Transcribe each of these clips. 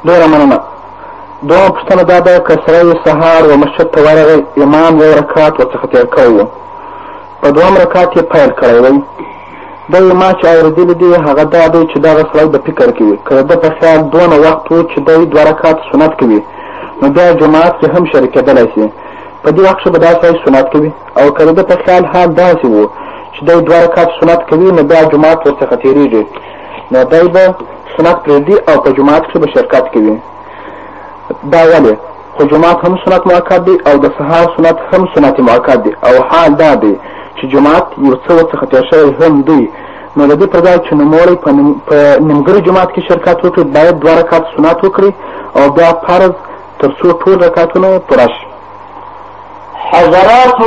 ډېره مننه. دویمه پوښتنه دا ده که سړی سهار و مسجد ته ورغی، امام یو رکعت ورڅخه تېر کړی و، په دویم رکعت یې پیل کړی وی، دی ما چې اورېدلي دي هغه دا دی چې دغه سړی په فکر کې وي که د ده په خیال دونه وخت و چې دی دوه رکعت سنت کوي نو بیا جماعت کې هم شریکېدلی شي. په دې وخت کې به دا سړی سنت کوي، او که د ده په خیال حال داسې و چې دی دوه رکعت سنت کوي نو بیا جماعت ورڅخه تېرېږي نو دی به سنت پرېږدي او په جماعت کې به شرکت کوي. دا ولې؟ خو جماعت هم سنت مؤکد دی او د سهار سنت هم سنت مؤکد دی، او حال دا دی چې جماعت یو څه ورڅخه تېر شوی هم دی، نو د دې پر ځای چې نوموړی په نیمګړي جماعت کې شرکت وکړي باید دوه رکعت سنت وکړي او بیا فرض تر څو ټول رکعتونه پوره شي. حضراتو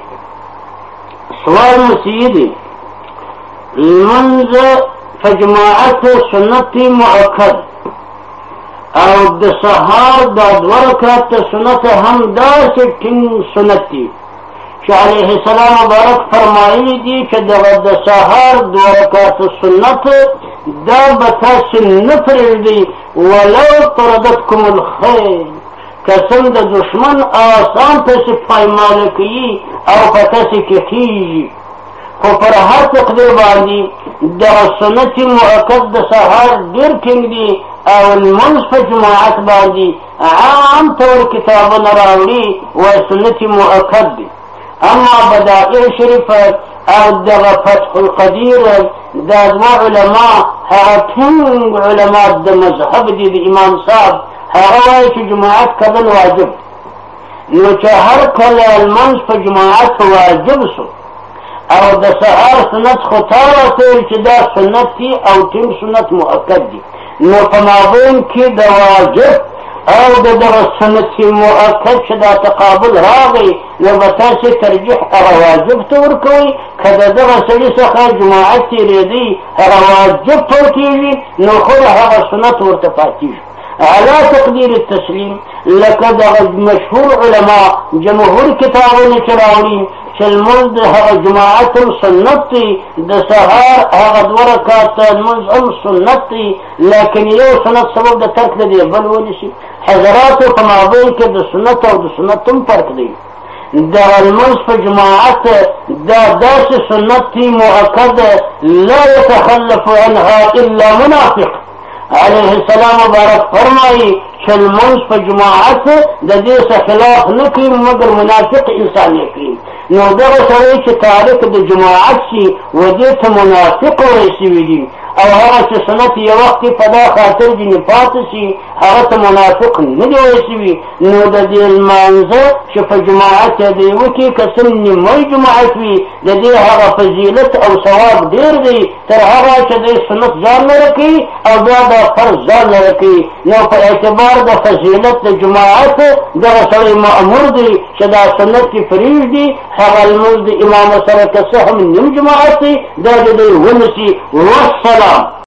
سوال مسیدي لمنځ په جماعت سنت مؤکد او د سهار دا دوه رکعت سنت هم داسې ټینګ سنت دي چې علیه السلام مبارک فرمایلي دي چې دغه د سهار دوه رکعت سنت دا به تاسې نه پرېږدئ ولو طردتکم الخیر، قسم د دشمن آسان پسې پایماله کوي او په تاسې کې خیږي، خو پر هر تقدیر باندې دغه سنت مؤکد د سهار ډېر ټینګ دي او لمونځ په جماعت باندې عام طور کتابونه راوړي وایي سنت مؤکد دي. اما بدائع شریفه او دغه فتح القدیر دا دوه علما هغه ټینګ علما د مذهب دي د امام صاحب هغه وایي چې جماعت کول واجب، نو چې هر کله لمونځ په جماعت واجب سو او د سهار سنت خو تا ورته چې دا سنت دي او ټینګ سنت مؤکد دي، نو په مابین کې د واجب او د دغه سنت مؤکد چې دا تقابل راغی نو به تاسې ترجیح هغه واجب ته ورکوئ، که د دغه سړي څخه جماعت تېرېدی هغه واجب ته ورکېږي نو خو د هغه سنت ورته پاتېږي. على تقدیر التسلیم لکه دغه مشهور علما جمهور کتابونه چې راوړي چې لمونځ د هغه جماعت هم سنت دی، د سهار هغه دوه رکعته لمونځ هم سنت دی، لیکن یو سنت سبب د ترک د دی بل ونیسي. حضراتو په مابین کې د سنت او د سنت هم فرق دی. دغه لمونځ په جماعت دا داسې سنت دی مؤکد لا یتخلف عنها الا منافق. علیه السلام مبارک فرمایي چې لمونځ په جماعت د دې څخه خلاف نه کوي مګر منافق انسان یې کوي، نو دغه سړی چې تارک د جماعت شي و دې ته منافق ویل شوي دي، او هغه چې سنت یو وخت په دا خاطر ځینې پاتې شي هغه ته منافق نه دی ویل شوي. نو د دې لمانځه چې په جماعت یې دی وکړي که څه نیمه جماعت وي د دې هغه فضیلت او ثواب ډېر دی تر هغه چې دی سنت ځان لره کوي او بیا د فرض ځان لره کوي. نو په اعتبار د فضیلت د جماعت دغه سړی مأمور دی چې دا سنت کې پرېږدي، هغه لمونځ د امام سره که څه هم نیم جماعت دی دا د دوی ونیسي. والسلام.